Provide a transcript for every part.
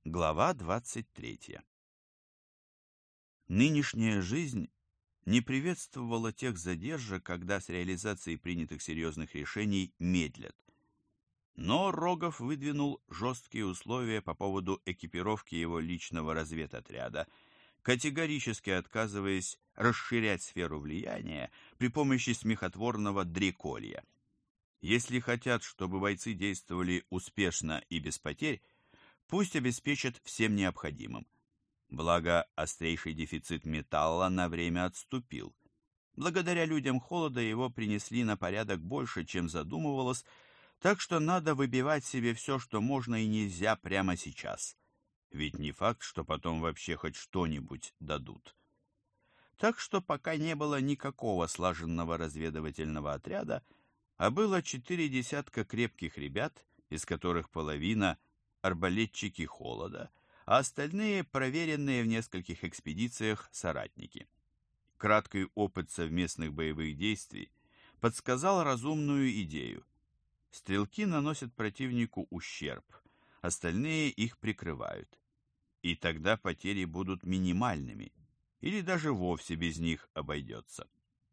Глава 23. Нынешняя жизнь не приветствовала тех задержек, когда с реализацией принятых серьезных решений медлят. Но Рогов выдвинул жесткие условия по поводу экипировки его личного разведотряда, категорически отказываясь расширять сферу влияния при помощи смехотворного дреколья. Если хотят, чтобы бойцы действовали успешно и без потерь, пусть обеспечат всем необходимым. Благо, острейший дефицит металла на время отступил. Благодаря людям холода его принесли на порядок больше, чем задумывалось, так что надо выбивать себе все, что можно и нельзя прямо сейчас. Ведь не факт, что потом вообще хоть что-нибудь дадут. Так что пока не было никакого слаженного разведывательного отряда, а было 4 десятка крепких ребят, из которых половина – арбалетчики холода, а остальные – проверенные в нескольких экспедициях соратники. Краткий опыт совместных боевых действий подсказал разумную идею. Стрелки наносят противнику ущерб, остальные их прикрывают. И тогда потери будут минимальными, или даже вовсе без них обойдется.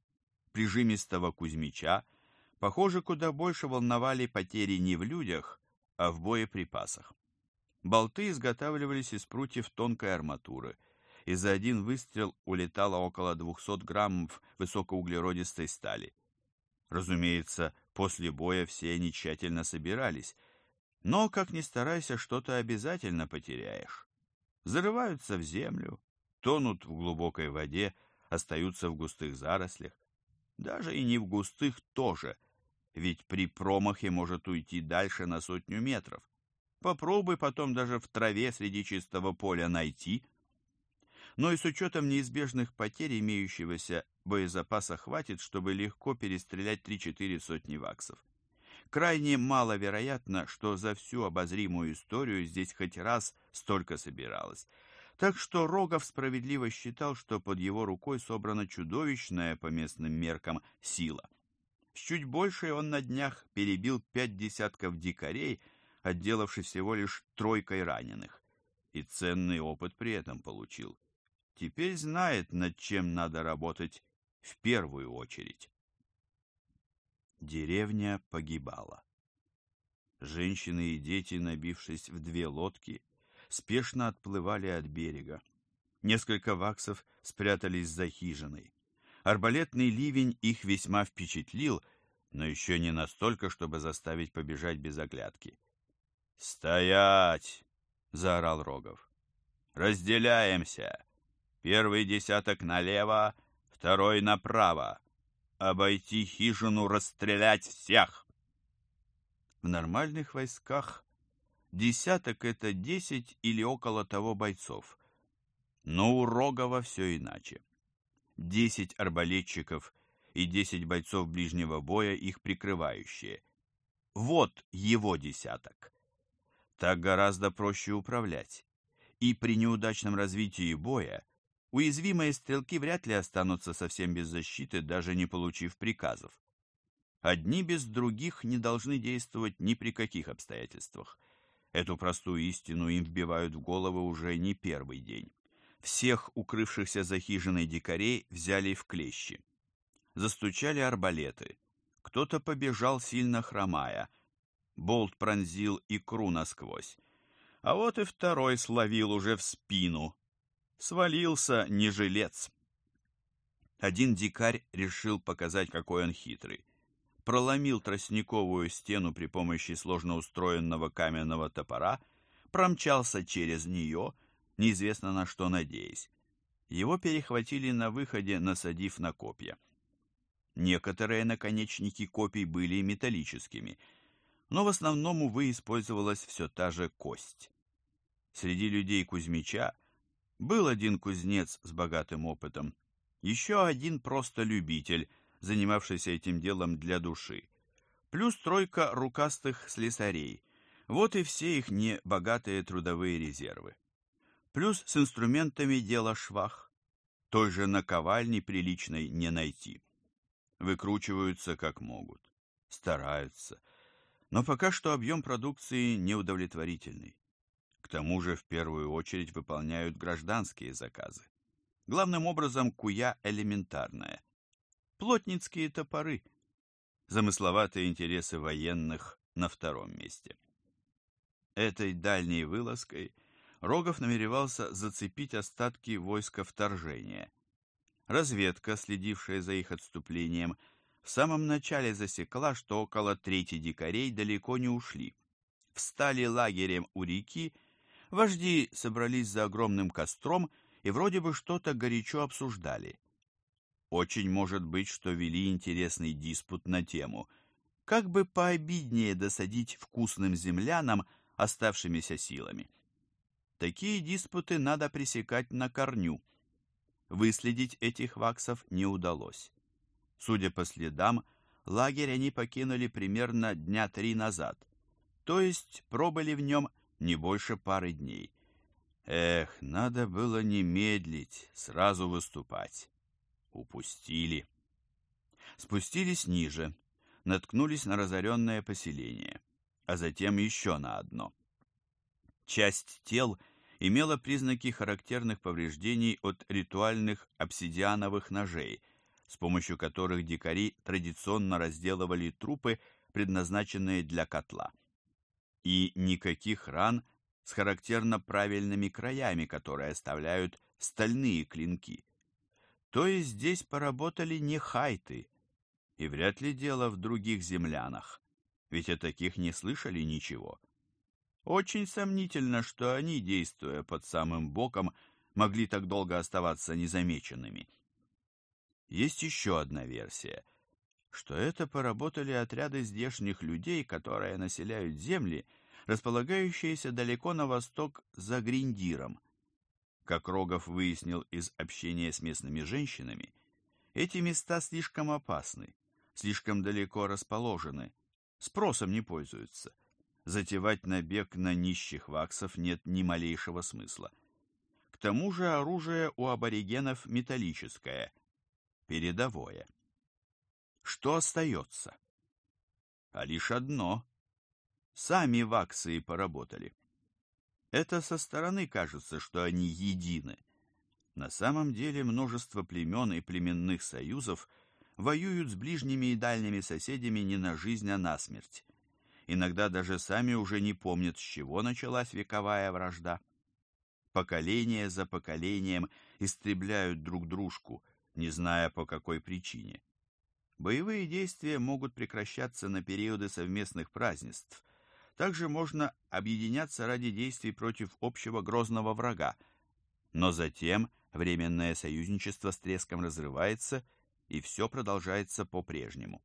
Прижимистого Кузьмича, похоже, куда больше волновали потери не в людях, а в боеприпасах. Болты изготавливались из прутьев тонкой арматуры, и за один выстрел улетало около 200 граммов высокоуглеродистой стали. Разумеется, после боя все они тщательно собирались, но, как ни старайся, что-то обязательно потеряешь. Зарываются в землю, тонут в глубокой воде, остаются в густых зарослях. Даже и не в густых тоже, ведь при промахе может уйти дальше на 100 метров. Попробуй потом даже в траве среди чистого поля найти. Но и с учетом неизбежных потерь имеющегося боезапаса хватит, чтобы легко перестрелять 3-4 сотни ваксов. Крайне маловероятно, что за всю обозримую историю здесь хоть раз столько собиралось. Так что Рогов справедливо считал, что под его рукой собрана чудовищная по местным меркам сила. С чуть большей он на днях перебил 5 десятков дикарей, отделавшись всего лишь 3 раненых. И ценный опыт при этом получил. Теперь знает, над чем надо работать в первую очередь. Деревня погибала. Женщины и дети, набившись в 2 лодки, спешно отплывали от берега. Несколько ваксов спрятались за хижиной. Арбалетный ливень их весьма впечатлил, но еще не настолько, чтобы заставить побежать без оглядки. «Стоять!» — заорал Рогов. «Разделяемся! Первый десяток налево, второй направо! Обойти хижину, расстрелять всех!» В нормальных войсках десяток — это 10 или около того бойцов. Но у Рогова все иначе. 10 арбалетчиков и 10 бойцов ближнего боя, их прикрывающие. Вот его десяток. Так гораздо проще управлять. И при неудачном развитии боя уязвимые стрелки вряд ли останутся совсем без защиты, даже не получив приказов. Одни без других не должны действовать ни при каких обстоятельствах. Эту простую истину им вбивают в головы уже не первый день. Всех укрывшихся за хижиной дикарей взяли в клещи. Застучали арбалеты. Кто-то побежал, сильно хромая. Болт пронзил икру насквозь. А вот и второй словил уже в спину. Свалился не жилец. Один дикарь решил показать, какой он хитрый. Проломил тростниковую стену при помощи сложно устроенного каменного топора, промчался через нее, неизвестно на что надеясь. Его перехватили на выходе, насадив на копья. Некоторые наконечники копий были металлическими, но в основном, увы, использовалась все та же кость. Среди людей Кузьмича был один кузнец с богатым опытом, еще один просто любитель, занимавшийся этим делом для души, плюс 3 рукастых слесарей. Вот и все их небогатые трудовые резервы. Плюс с инструментами дело швах. Той же наковальни приличной не найти. Выкручиваются как могут, стараются. Но пока что объем продукции неудовлетворительный. К тому же в первую очередь выполняют гражданские заказы. Главным образом куя элементарная. Плотницкие топоры. Замысловатые интересы военных на втором месте. Этой дальней вылазкой Рогов намеревался зацепить остатки войска вторжения. Разведка, следившая за их отступлением, в самом начале засекла, что около трети дикарей далеко не ушли. Встали лагерем у реки, вожди собрались за огромным костром и вроде бы что-то горячо обсуждали. Очень может быть, что вели интересный диспут на тему, как бы пообиднее досадить вкусным землянам оставшимися силами. Такие диспуты надо пресекать на корню. Выследить этих ваксов не удалось. Судя по следам, лагерь они покинули примерно дня 3 назад, то есть пробыли в нем не больше пары дней. Эх, надо было не медлить, сразу выступать. Упустили. Спустились ниже, наткнулись на разоренное поселение, а затем еще на одно. Часть тел имела признаки характерных повреждений от ритуальных обсидиановых ножей, с помощью которых дикари традиционно разделывали трупы, предназначенные для котла. И никаких ран с характерно правильными краями, которые оставляют стальные клинки. То есть здесь поработали не хайты, и вряд ли дело в других землянах, ведь о таких не слышали ничего. Очень сомнительно, что они, действуя под самым боком, могли так долго оставаться незамеченными. Есть еще одна версия, что это поработали отряды здешних людей, которые населяют земли, располагающиеся далеко на восток за Гриндиром. Как Рогов выяснил из общения с местными женщинами, эти места слишком опасны, слишком далеко расположены, спросом не пользуются. Затевать набег на нищих ваксов нет ни малейшего смысла. К тому же оружие у аборигенов металлическое, передовое. Что остается? А лишь одно. Сами ваксы и поработали. Это со стороны кажется, что они едины. На самом деле множество племен и племенных союзов воюют с ближними и дальними соседями не на жизнь, а на смерть. Иногда даже сами уже не помнят, с чего началась вековая вражда. Поколение за поколением истребляют друг дружку, не зная по какой причине. Боевые действия могут прекращаться на периоды совместных празднеств. Также можно объединяться ради действий против общего грозного врага, но затем временное союзничество с треском разрывается, и все продолжается по-прежнему.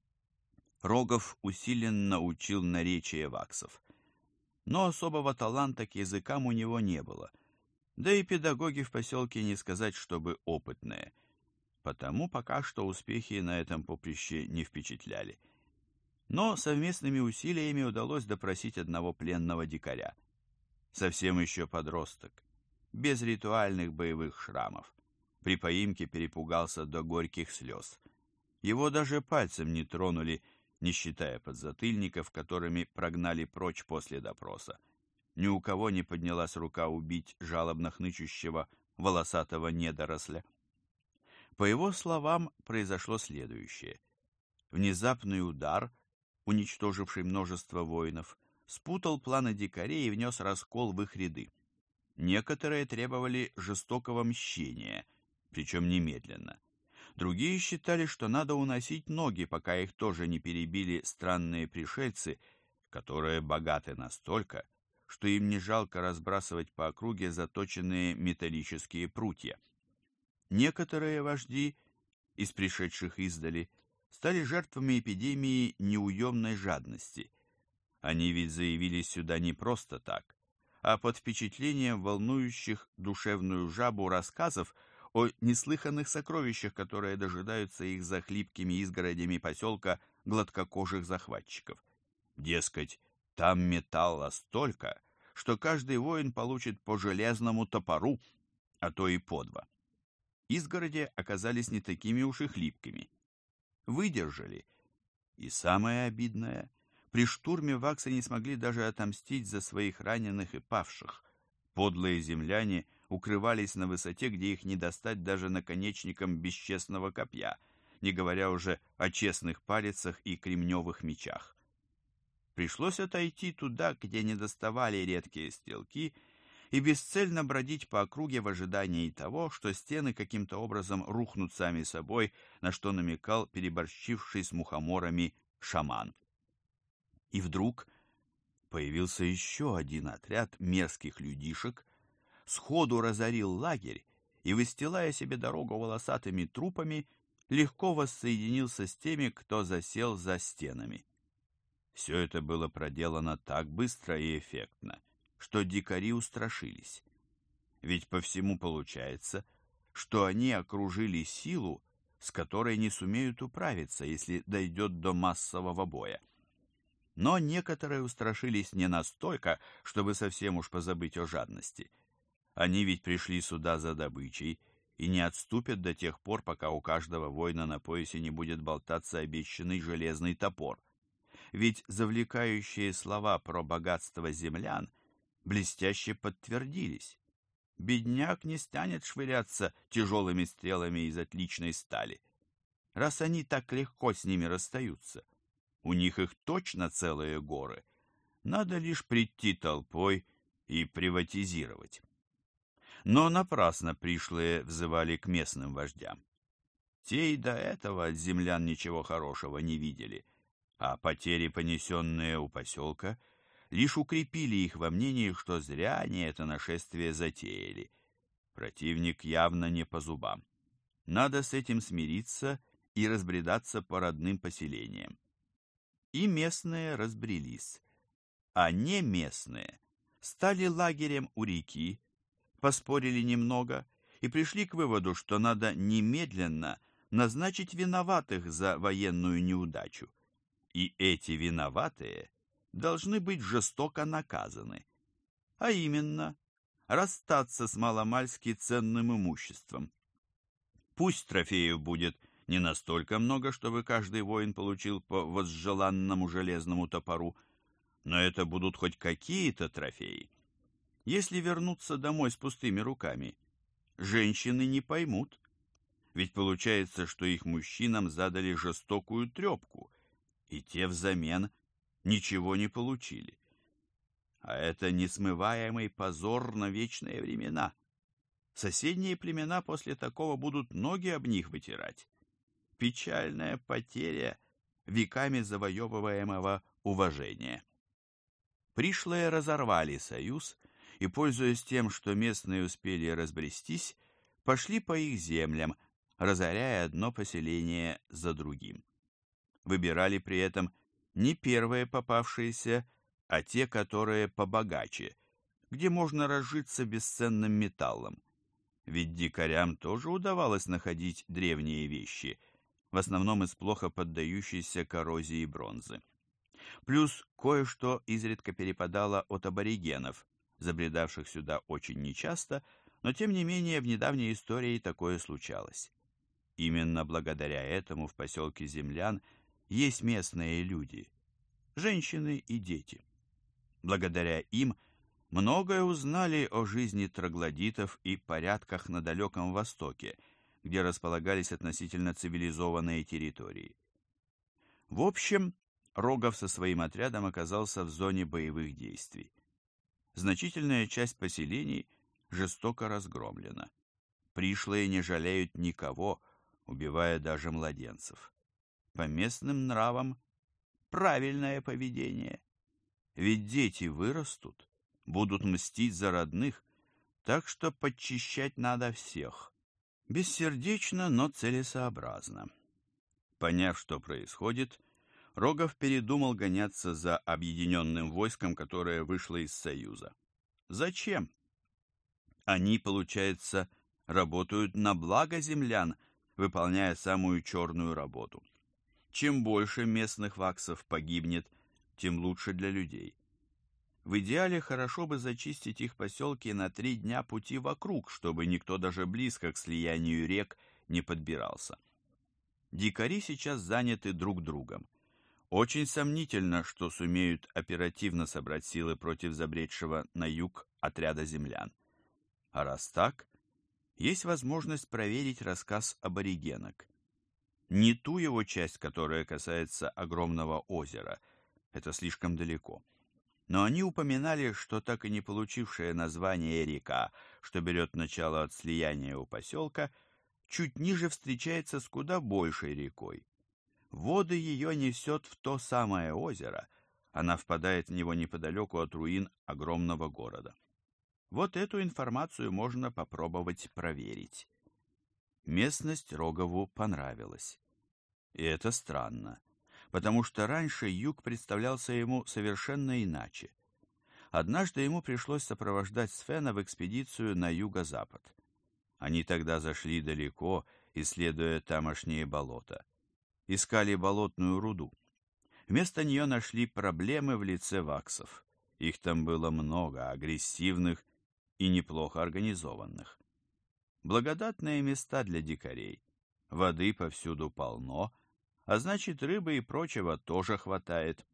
Рогов усиленно учил наречие ваксов, но особого таланта к языкам у него не было, да и педагоги в поселке не сказать, чтобы опытные, потому пока что успехи на этом поприще не впечатляли. Но совместными усилиями удалось допросить одного пленного дикаря. Совсем еще подросток, без ритуальных боевых шрамов. При поимке перепугался до горьких слез. Его даже пальцем не тронули, не считая подзатыльников, которыми прогнали прочь после допроса. Ни у кого не поднялась рука убить жалобно хнычущего волосатого недоросля. По его словам, произошло следующее. Внезапный удар, уничтоживший множество воинов, спутал планы дикарей и внес раскол в их ряды. Некоторые требовали жестокого мщения, причем немедленно. Другие считали, что надо уносить ноги, пока их тоже не перебили странные пришельцы, которые богаты настолько, что им не жалко разбрасывать по округе заточенные металлические прутья. Некоторые вожди из пришедших издали стали жертвами эпидемии неуемной жадности. Они ведь заявились сюда не просто так, а под впечатлением волнующих душевную жабу рассказов о неслыханных сокровищах, которые дожидаются их за хлипкими изгородями поселка гладкокожих захватчиков. Дескать, там металла столько, что каждый воин получит по железному топору, а то и по два. Изгороди оказались не такими уж и хлипкими. Выдержали. И самое обидное, При штурме ваксы не смогли даже отомстить за своих раненых и павших. Подлые земляне укрывались на высоте, где их не достать даже наконечником бесчестного копья, не говоря уже о честных палицах и кремневых мечах. Пришлось отойти туда, где не доставали редкие стрелки, и бесцельно бродить по округе в ожидании того, что стены каким-то образом рухнут сами собой, на что намекал переборщивший с мухоморами шаман. И вдруг появился еще один отряд мерзких людишек, сходу разорил лагерь и, выстилая себе дорогу волосатыми трупами, легко воссоединился с теми, кто засел за стенами. Все это было проделано так быстро и эффектно, что дикари устрашились. Ведь по всему получается, что они окружили силу, с которой не сумеют управиться, если дойдет до массового боя. Но некоторые устрашились не настолько, чтобы совсем уж позабыть о жадности. Они ведь пришли сюда за добычей и не отступят до тех пор, пока у каждого воина на поясе не будет болтаться обещанный железный топор. Ведь завлекающие слова про богатство землян блестяще подтвердились. Бедняк не станет швыряться тяжелыми стрелами из отличной стали. Раз они так легко с ними расстаются, у них их точно целые горы. Надо лишь прийти толпой и приватизировать. Но напрасно пришлые взывали к местным вождям. Те и до этого от землян ничего хорошего не видели, а потери, понесенные у поселка, лишь укрепили их во мнении, что зря они это нашествие затеяли. Противник явно не по зубам. Надо с этим смириться и разбредаться по родным поселениям. И местные разбрелись, а не местные стали лагерем у реки, поспорили немного и пришли к выводу, что надо немедленно назначить виноватых за военную неудачу. И эти виноватые должны быть жестоко наказаны, а именно расстаться с маломальски ценным имуществом. Пусть трофеев будет не настолько много, чтобы каждый воин получил по возжеланному железному топору, но это будут хоть какие-то трофеи. Если вернуться домой с пустыми руками, женщины не поймут, ведь получается, что их мужчинам задали жестокую трепку, и те взамен ничего не получили. А это несмываемый позор на вечные времена. Соседние племена после такого будут ноги об них вытирать. Печальная потеря веками завоевываемого уважения. Пришлые разорвали союз и, пользуясь тем, что местные успели разбрестись, пошли по их землям, разоряя одно поселение за другим. Выбирали при этом не первые попавшиеся, а те, которые побогаче, где можно разжиться бесценным металлом. Ведь дикарям тоже удавалось находить древние вещи, в основном из плохо поддающейся коррозии бронзы. Плюс кое-что изредка перепадало от аборигенов, забредавших сюда очень нечасто, но тем не менее в недавней истории такое случалось. Именно благодаря этому в поселке землян есть местные люди, женщины и дети. Благодаря им многое узнали о жизни троглодитов и порядках на Далеком Востоке, где располагались относительно цивилизованные территории. В общем, Рогов со своим отрядом оказался в зоне боевых действий. Значительная часть поселений жестоко разгромлена. Пришлые не жалеют никого, убивая даже младенцев. По местным нравам правильное поведение. Ведь дети вырастут, будут мстить за родных, так что подчищать надо всех. Бессердечно, но целесообразно. Поняв, что происходит, Рогов передумал гоняться за объединенным войском, которое вышло из Союза. Зачем? Они, получается, работают на благо землян, выполняя самую черную работу. Чем больше местных ваксов погибнет, тем лучше для людей. В идеале хорошо бы зачистить их поселки на 3 дня пути вокруг, чтобы никто даже близко к слиянию рек не подбирался. Дикари сейчас заняты друг другом. Очень сомнительно, что сумеют оперативно собрать силы против забредшего на юг отряда землян. А раз так, есть возможность проверить рассказ аборигенок. Не ту его часть, которая касается огромного озера, это слишком далеко. Но они упоминали, что так и не получившая название река, что берет начало от слияния у поселка, чуть ниже встречается с куда большей рекой. Воды ее несет в то самое озеро, она впадает в него неподалеку от руин огромного города. Вот эту информацию можно попробовать проверить. Местность Рогову понравилась. И это странно, потому что раньше юг представлялся ему совершенно иначе. Однажды ему пришлось сопровождать Свена в экспедицию на юго-запад. Они тогда зашли далеко, исследуя тамошние болота. Искали болотную руду. Вместо нее нашли проблемы в лице ваксов. Их там было много, агрессивных и неплохо организованных. Благодатные места для дикарей. Воды повсюду полно, а значит, рыбы и прочего тоже хватает.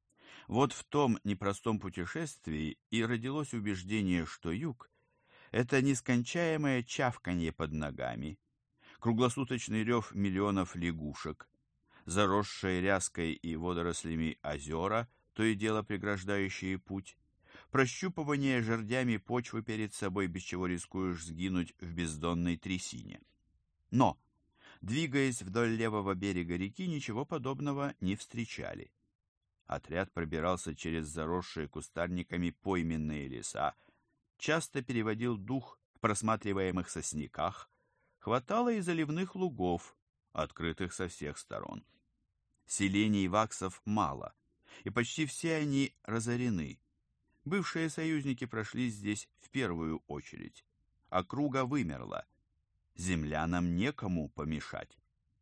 Вот в том непростом путешествии и родилось убеждение, что юг — это нескончаемое чавканье под ногами, круглосуточный рев миллионов лягушек, заросшие ряской и водорослями озера, то и дело преграждающие путь, прощупывание жердями почвы перед собой, без чего рискуешь сгинуть в бездонной трясине. Но, двигаясь вдоль левого берега реки, ничего подобного не встречали. Отряд пробирался через заросшие кустарниками пойменные леса, часто переводил дух в просматриваемых сосняках, хватало и заливных лугов, открытых со всех сторон. Селений ваксов мало, и почти все они разорены. Бывшие союзники прошли здесь в первую очередь. Округа вымерла. Землянам некому помешать.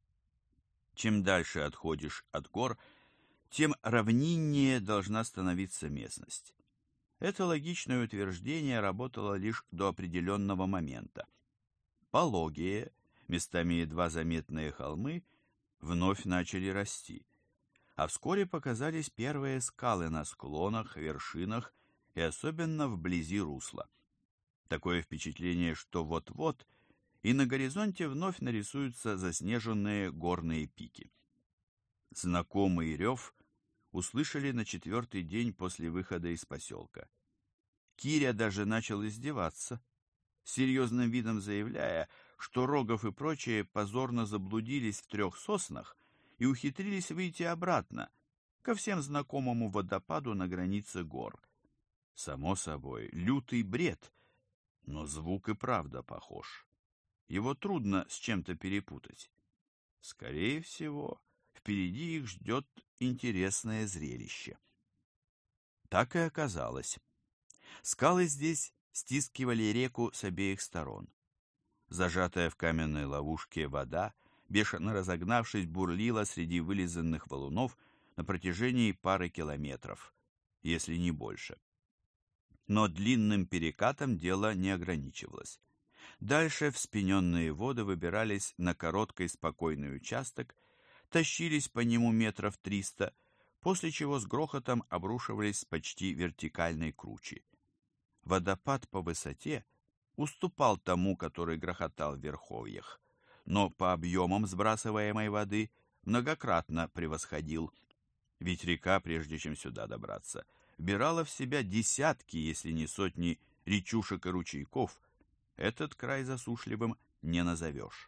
Чем дальше отходишь от гор, тем равниннее должна становиться местность. Это логичное утверждение работало лишь до определенного момента. Пологие, местами едва заметные холмы, вновь начали расти, а вскоре показались первые скалы на склонах, вершинах и особенно вблизи русла. Такое впечатление, что вот-вот и на горизонте вновь нарисуются заснеженные горные пики. Знакомый рев услышали на 4-й день после выхода из поселка. Киря даже начал издеваться, серьезным видом заявляя, что Рогов и прочие позорно заблудились в 3 соснах и ухитрились выйти обратно, ко всем знакомому водопаду на границе гор. Само собой, лютый бред, но звук и правда похож. Его трудно с чем-то перепутать. Скорее всего, впереди их ждет интересное зрелище. Так и оказалось. Скалы здесь стискивали реку с обеих сторон. Зажатая в каменной ловушке вода, бешено разогнавшись, бурлила среди вылизанных валунов на протяжении пары километров, если не больше. Но длинным перекатом дело не ограничивалось. Дальше вспененные воды выбирались на короткий спокойный участок, тащились по нему метров 300, после чего с грохотом обрушивались с почти вертикальной кручи. Водопад по высоте уступал тому, который грохотал в верховьях, но по объемам сбрасываемой воды многократно превосходил. Ведь река, прежде чем сюда добраться, вбирала в себя десятки, если не сотни речушек и ручейков. Этот край засушливым не назовешь.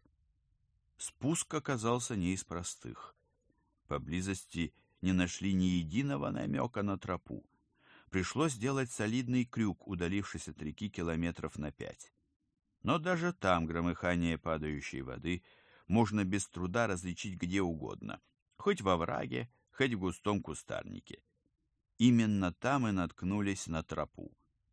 Спуск оказался не из простых. Поблизости не нашли ни единого намека на тропу. Пришлось делать солидный крюк, удалившись от реки километров на 5. Но даже там громыхание падающей воды можно без труда различить где угодно, хоть во враге, хоть в густом кустарнике. Именно там и наткнулись на тропу.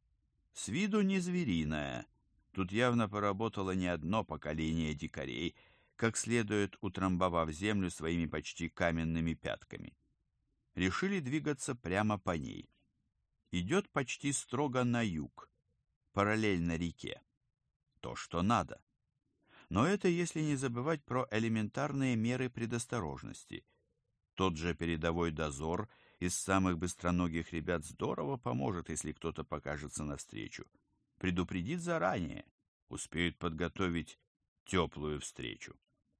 С виду не звериная, тут явно поработало не одно поколение дикарей, как следует утрамбовав землю своими почти каменными пятками. Решили двигаться прямо по ней. Идет почти строго на юг, параллельно реке. То, что надо. Но это если не забывать про элементарные меры предосторожности. Тот же передовой дозор из самых быстроногих ребят здорово поможет, если кто-то покажется навстречу. Предупредит заранее, успеют подготовить теплую встречу.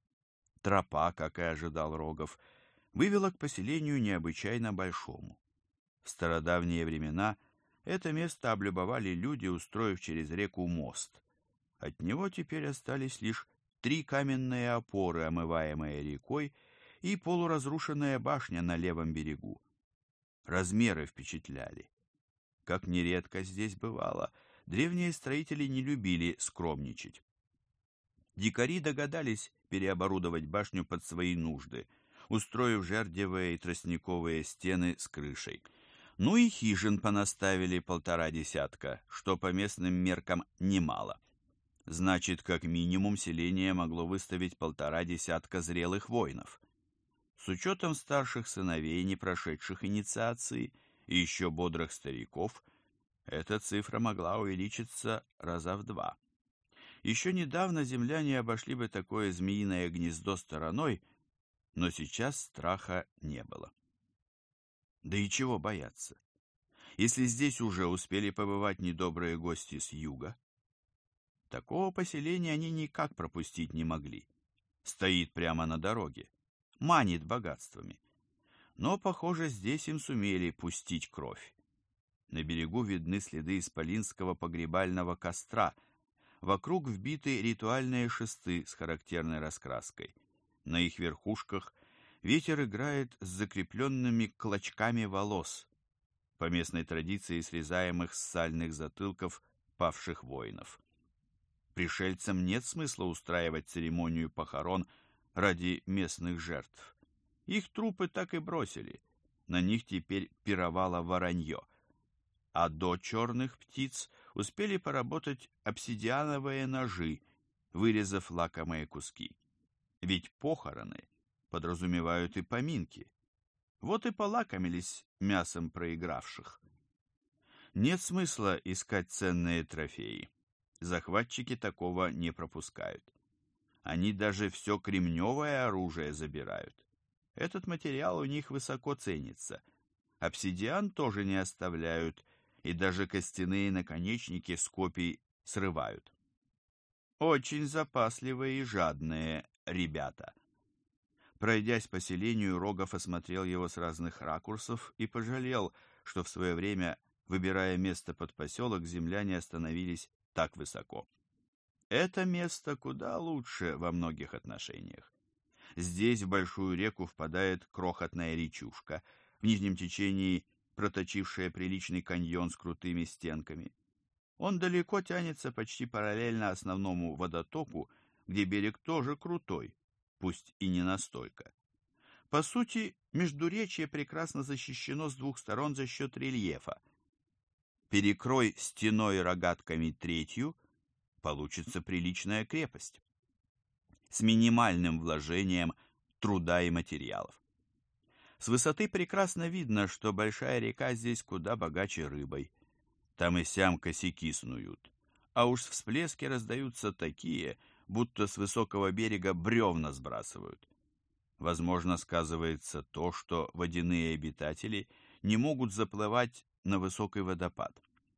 Тропа, как и ожидал Рогов, вывела к поселению необычайно большому. В стародавние времена это место облюбовали люди, устроив через реку мост. От него теперь остались лишь 3 каменные опоры, омываемые рекой, и полуразрушенная башня на левом берегу. Размеры впечатляли. Как нередко здесь бывало, древние строители не любили скромничать. Дикари догадались переоборудовать башню под свои нужды, устроив жердевые и тростниковые стены с крышей. Ну и хижин понаставили 1,5 десятка, что по местным меркам немало. Значит, как минимум селение могло выставить 1,5 десятка зрелых воинов. С учетом старших сыновей, не прошедших инициации, и еще бодрых стариков, эта цифра могла увеличиться раза в 2. Еще недавно земляне обошли бы такое змеиное гнездо стороной, но сейчас страха не было. Да и чего бояться? Если здесь уже успели побывать недобрые гости с юга, такого поселения они никак пропустить не могли. Стоит прямо на дороге, манит богатствами. Но, похоже, здесь им сумели пустить кровь. На берегу видны следы исполинского погребального костра, вокруг вбиты ритуальные шесты с характерной раскраской. На их верхушках ветер играет с закрепленными клочками волос, по местной традиции срезаемых с сальных затылков павших воинов. Пришельцам нет смысла устраивать церемонию похорон ради местных жертв. Их трупы так и бросили, на них теперь пировало воронье. А до черных птиц успели поработать обсидиановые ножи, вырезав лакомые куски. Ведь похороны подразумевают и поминки. Вот и полакомились мясом проигравших. Нет смысла искать ценные трофеи. Захватчики такого не пропускают. Они даже все кремневое оружие забирают. Этот материал у них высоко ценится. Обсидиан тоже не оставляют, и даже костяные наконечники с копий срывают. Очень запасливые и жадные ребята. Пройдясь по селению, Рогов осмотрел его с разных ракурсов и пожалел, что в свое время, выбирая место под поселок, земляне остановились так высоко. Это место куда лучше во многих отношениях. Здесь в большую реку впадает крохотная речушка, в нижнем течении проточившая приличный каньон с крутыми стенками. Он далеко тянется почти параллельно основному водотоку, где берег тоже крутой, пусть и не настолько. По сути, междуречье прекрасно защищено с 2 сторон за счет рельефа. Перекрой стеной рогатками 3-ю, получится приличная крепость. С минимальным вложением труда и материалов. С высоты прекрасно видно, что большая река здесь куда богаче рыбой. Там и сям косяки снуют. А уж всплески раздаются такие, будто с высокого берега бревна сбрасывают. Возможно, сказывается то, что водяные обитатели не могут заплывать на высокий водопад.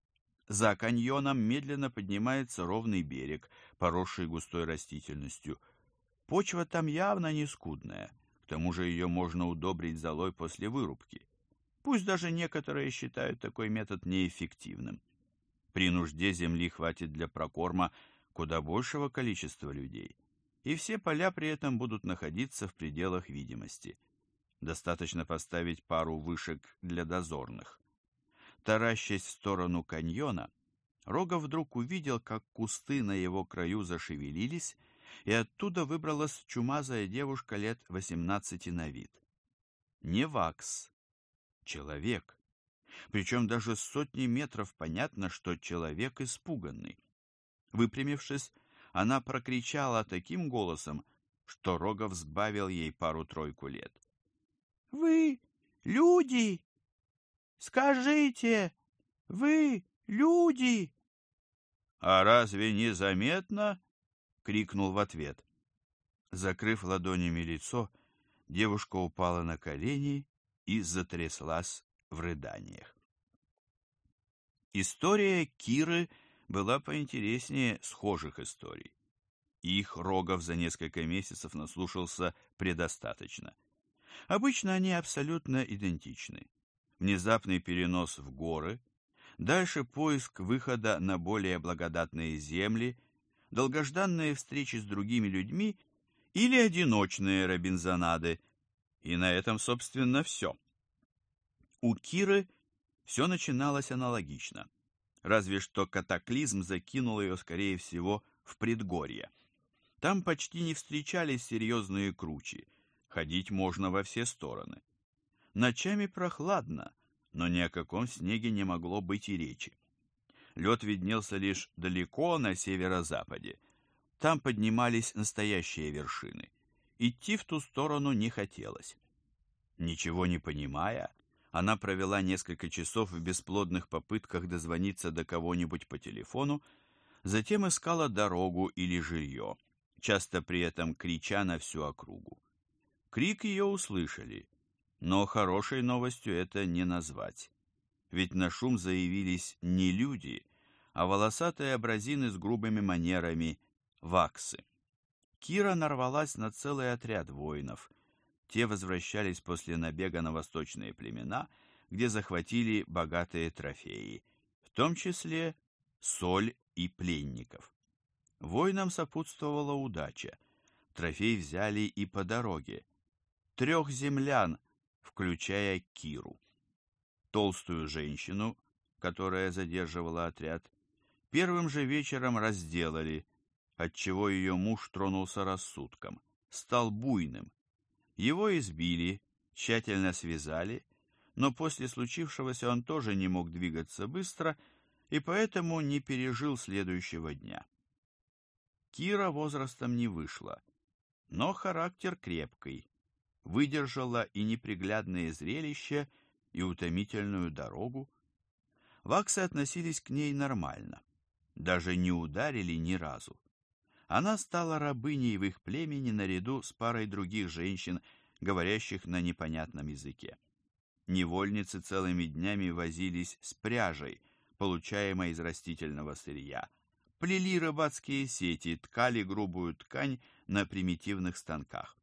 За каньоном медленно поднимается ровный берег, поросший густой растительностью. Почва там явно не скудная, к тому же ее можно удобрить золой после вырубки. Пусть даже некоторые считают такой метод неэффективным. При нужде земли хватит для прокорма куда большего количества людей, и все поля при этом будут находиться в пределах видимости. Достаточно поставить пару вышек для дозорных. Таращась в сторону каньона, Рогов вдруг увидел, как кусты на его краю зашевелились, и оттуда выбралась чумазая девушка лет 18 на вид. Не вакс, человек. Причем даже с сотни метров понятно, что человек испуганный. Выпрямившись, она прокричала таким голосом, что Рогов сбавил ей 2-3 лет. «Вы люди! Скажите, вы люди!» «А разве не заметно?» — крикнул в ответ. Закрыв ладонями лицо, девушка упала на колени и затряслась в рыданиях. История Киры была поинтереснее схожих историй. Их Рогов за несколько месяцев наслушался предостаточно. Обычно они абсолютно идентичны. Внезапный перенос в горы, дальше поиск выхода на более благодатные земли, долгожданные встречи с другими людьми или одиночные робинзонады. И на этом, собственно, все. У Киры все начиналось аналогично, разве что катаклизм закинул ее, скорее всего, в предгорье. Там почти не встречались серьезные кручи, ходить можно во все стороны. Ночами прохладно, но ни о каком снеге не могло быть и речи. Лед виднелся лишь далеко на северо-западе. Там поднимались настоящие вершины. Идти в ту сторону не хотелось. Ничего не понимая, она провела несколько часов в бесплодных попытках дозвониться до кого-нибудь по телефону, затем искала дорогу или жилье, часто при этом крича на всю округу. Крик ее услышали, но хорошей новостью это не назвать. Ведь на шум заявились не люди, а волосатые абразины с грубыми манерами – ваксы. Кира нарвалась на целый отряд воинов. Те возвращались после набега на восточные племена, где захватили богатые трофеи, в том числе соль и пленников. Воинам сопутствовала удача. Трофей взяли и по дороге. 3 землян, включая Киру. Толстую женщину, которая задерживала отряд, первым же вечером разделали, отчего ее муж тронулся рассудком, стал буйным. Его избили, тщательно связали, но после случившегося он тоже не мог двигаться быстро и поэтому не пережил следующего дня. Кира возрастом не вышла, но характер крепкий, выдержала и неприглядные зрелища, и утомительную дорогу. Ваксы относились к ней нормально, даже не ударили ни разу. Она стала рабыней в их племени наряду с парой других женщин, говорящих на непонятном языке. Невольницы целыми днями возились с пряжей, получаемой из растительного сырья, плели рыбацкие сети, ткали грубую ткань на примитивных станках.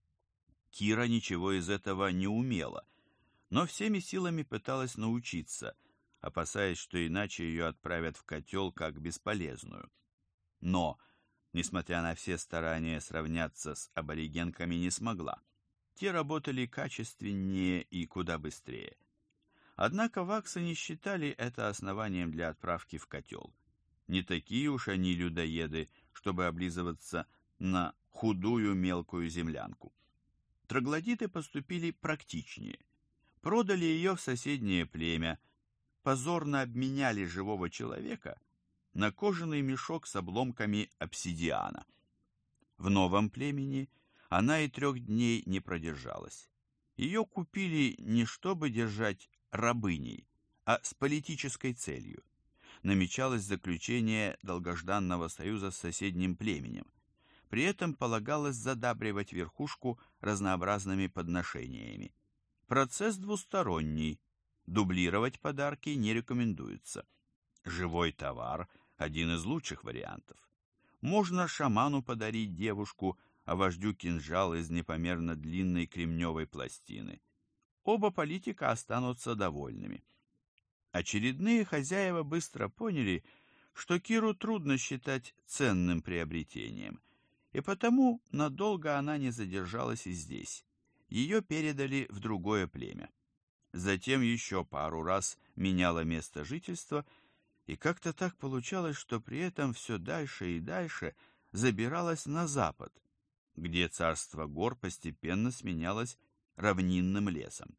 Кира ничего из этого не умела, но всеми силами пыталась научиться, опасаясь, что иначе ее отправят в котел как бесполезную. Но, несмотря на все старания сравняться с аборигенками, не смогла. Те работали качественнее и куда быстрее. Однако ваксы не считали это основанием для отправки в котел. Не такие уж они людоеды, чтобы облизываться на худую мелкую землянку. Троглодиты поступили практичнее. Продали ее в соседнее племя, позорно обменяли живого человека на кожаный мешок с обломками обсидиана. В новом племени она и 3 дней не продержалась. Ее купили не чтобы держать рабыней, а с политической целью. Намечалось заключение долгожданного союза с соседним племенем. При этом полагалось задабривать верхушку разнообразными подношениями. Процесс двусторонний, дублировать подарки не рекомендуется. Живой товар – один из лучших вариантов. Можно шаману подарить девушку, а вождю кинжал из непомерно длинной кремневой пластины. Оба политика останутся довольными. Очередные хозяева быстро поняли, что Киру трудно считать ценным приобретением, и потому надолго она не задержалась и здесь. Ее передали в другое племя. Затем еще пару раз меняла место жительства, и как-то так получалось, что при этом все дальше и дальше забиралась на запад, где царство гор постепенно сменялось равнинным лесом.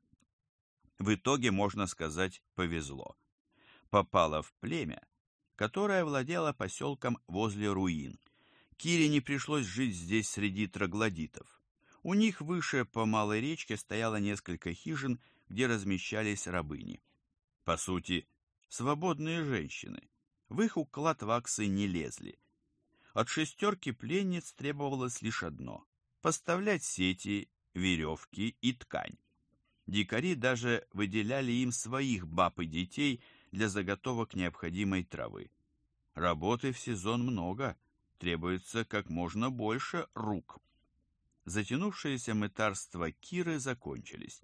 В итоге, можно сказать, повезло. Попала в племя, которое владело поселком возле руин. Кире не пришлось жить здесь среди троглодитов. У них выше по малой речке стояло несколько хижин, где размещались рабыни. По сути, свободные женщины. В их уклад ваксы не лезли. От 6 пленниц требовалось лишь одно – поставлять сети веревки и ткань. Дикари даже выделяли им своих баб и детей для заготовок необходимой травы. Работы в сезон много, требуется как можно больше рук. Затянувшиеся мытарства Киры закончились.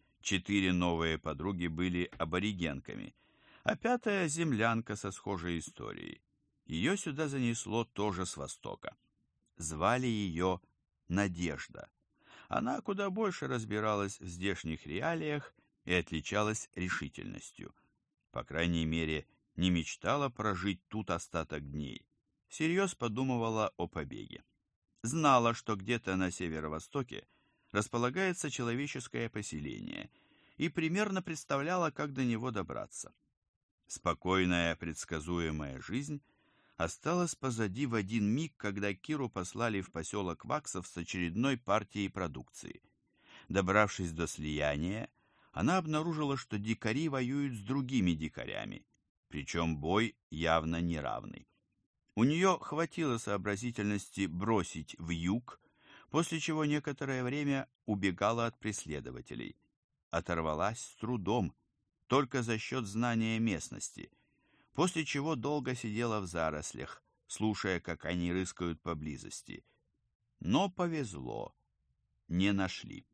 4 новые подруги были аборигенками, а 5-я землянка со схожей историей. Ее сюда занесло тоже с востока. Звали ее Надежда. Она куда больше разбиралась в здешних реалиях и отличалась решительностью. По крайней мере, не мечтала прожить тут остаток дней. Всерьез подумывала о побеге. Знала, что где-то на северо-востоке располагается человеческое поселение, и примерно представляла, как до него добраться. Спокойная, предсказуемая жизнь осталась позади в один миг, когда Киру послали в поселок Ваксов с очередной партией продукции. Добравшись до слияния, она обнаружила, что дикари воюют с другими дикарями, причем бой явно неравный. У нее хватило сообразительности бросить в юг, после чего некоторое время убегала от преследователей. Оторвалась с трудом, только за счет знания местности, после чего долго сидела в зарослях, слушая, как они рыскают поблизости. Но повезло, не нашли.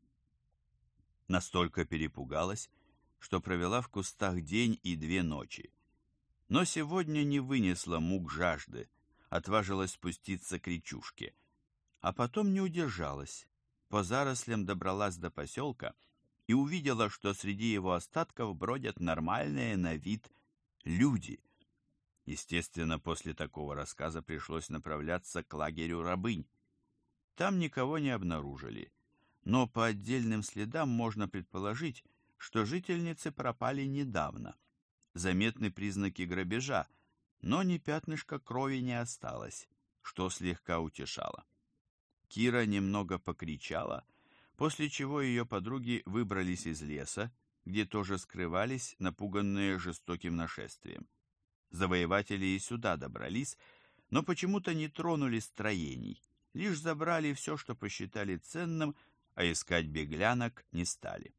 Настолько перепугалась, что провела в кустах день и 2 ночи. Но сегодня не вынесла мук жажды, отважилась спуститься к речушке, а потом не удержалась. По зарослям добралась до поселка и увидела, что среди его остатков бродят нормальные на вид люди. Естественно, после такого рассказа пришлось направляться к лагерю рабынь. Там никого не обнаружили, но по отдельным следам можно предположить, что жительницы пропали недавно. Заметны признаки грабежа, но ни пятнышка крови не осталось, что слегка утешало. Кира немного покричала, после чего ее подруги выбрались из леса, где тоже скрывались, напуганные жестоким нашествием. Завоеватели и сюда добрались, но почему-то не тронули строений, лишь забрали все, что посчитали ценным, а искать беглянок не стали.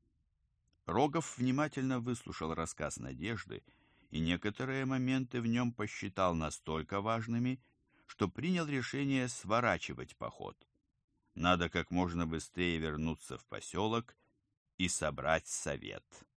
Рогов внимательно выслушал рассказ Надежды и некоторые моменты в нем посчитал настолько важными, что принял решение сворачивать поход. Надо как можно быстрее вернуться в поселок и собрать совет.